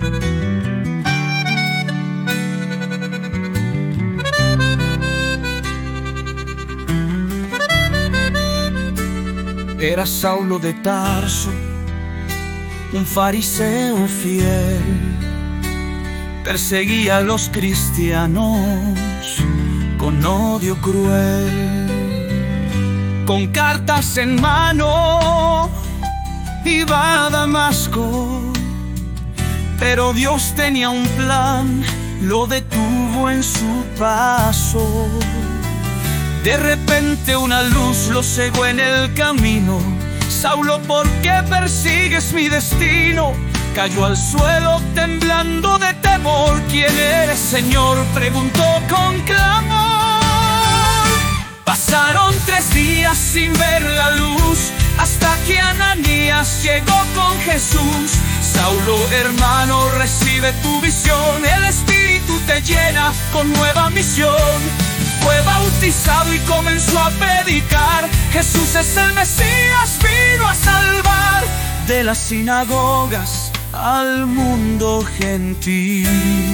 Era Saulo de Tarso, un fariseo fiel, perseguía a los cristianos con odio cruel. Con cartas en mano iba a Damasco, pero Dios tenía un plan, lo detuvo en su paso. De repente una luz lo cegó en el camino. Saulo, ¿por qué persigues mi destino? Cayó al suelo temblando de temor. ¿Quién eres, Señor?, preguntó con clamor. Pasaron 3 días sin ver la luz, hasta que Ananías llegó con Jesús. Saulo, hermano, recibe tu visión. El Espíritu te llena con nueva misión. Fue bautizado y comenzó a predicar: Jesús es el Mesías, vino a salvar. De las sinagogas al mundo gentil,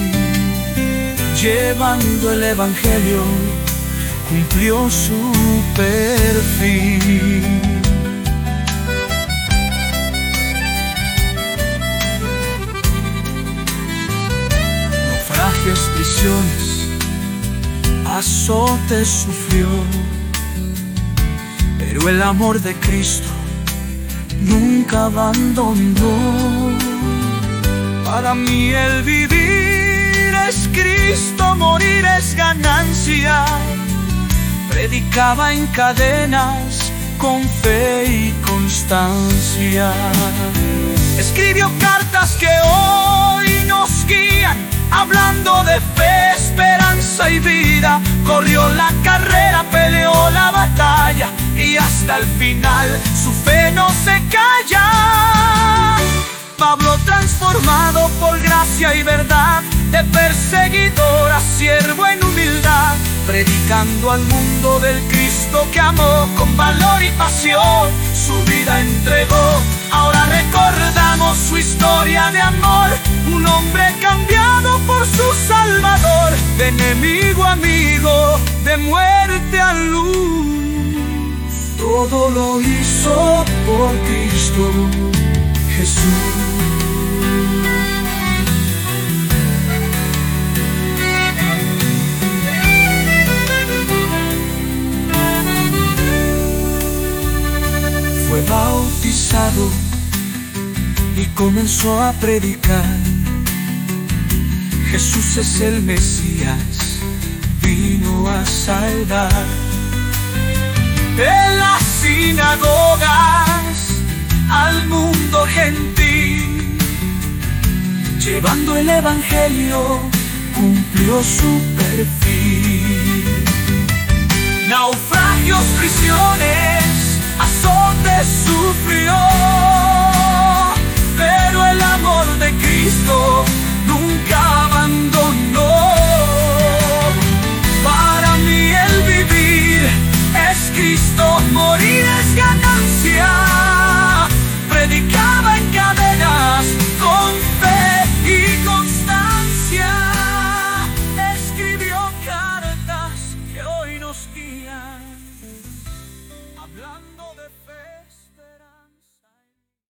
llevando el evangelio, cumplió su perfil. Naufragios, prisiones, azotes sufrió, pero el amor de Cristo nunca abandonó. Para mí el vivir es Cristo, morir es ganancia. Predicaba en cadenas con fe y constancia. Escribió cartas que hoy nos guían, hablando de fe, esperanza y vida. Corrió la carrera, peleó la batalla, y hasta el final su fe no se calla. Pablo, transformado por gracia y verdad, de perseguidor a siervo en humildad, predicando al mundo del Cristo que amó con valor y pasión, su vida entregó. Ahora recordamos su historia de amor, un hombre cambiado por su Salvador, de enemigo a amigo, de muerte a luz. Todo lo hizo por Cristo Jesús. Fue bautizado y comenzó a predicar: Jesús es el Mesías, vino a salvar. De las sinagogas al mundo gentil, llevando el evangelio, cumplió su perfil. Naufragios, prisiones, azotes sufrió,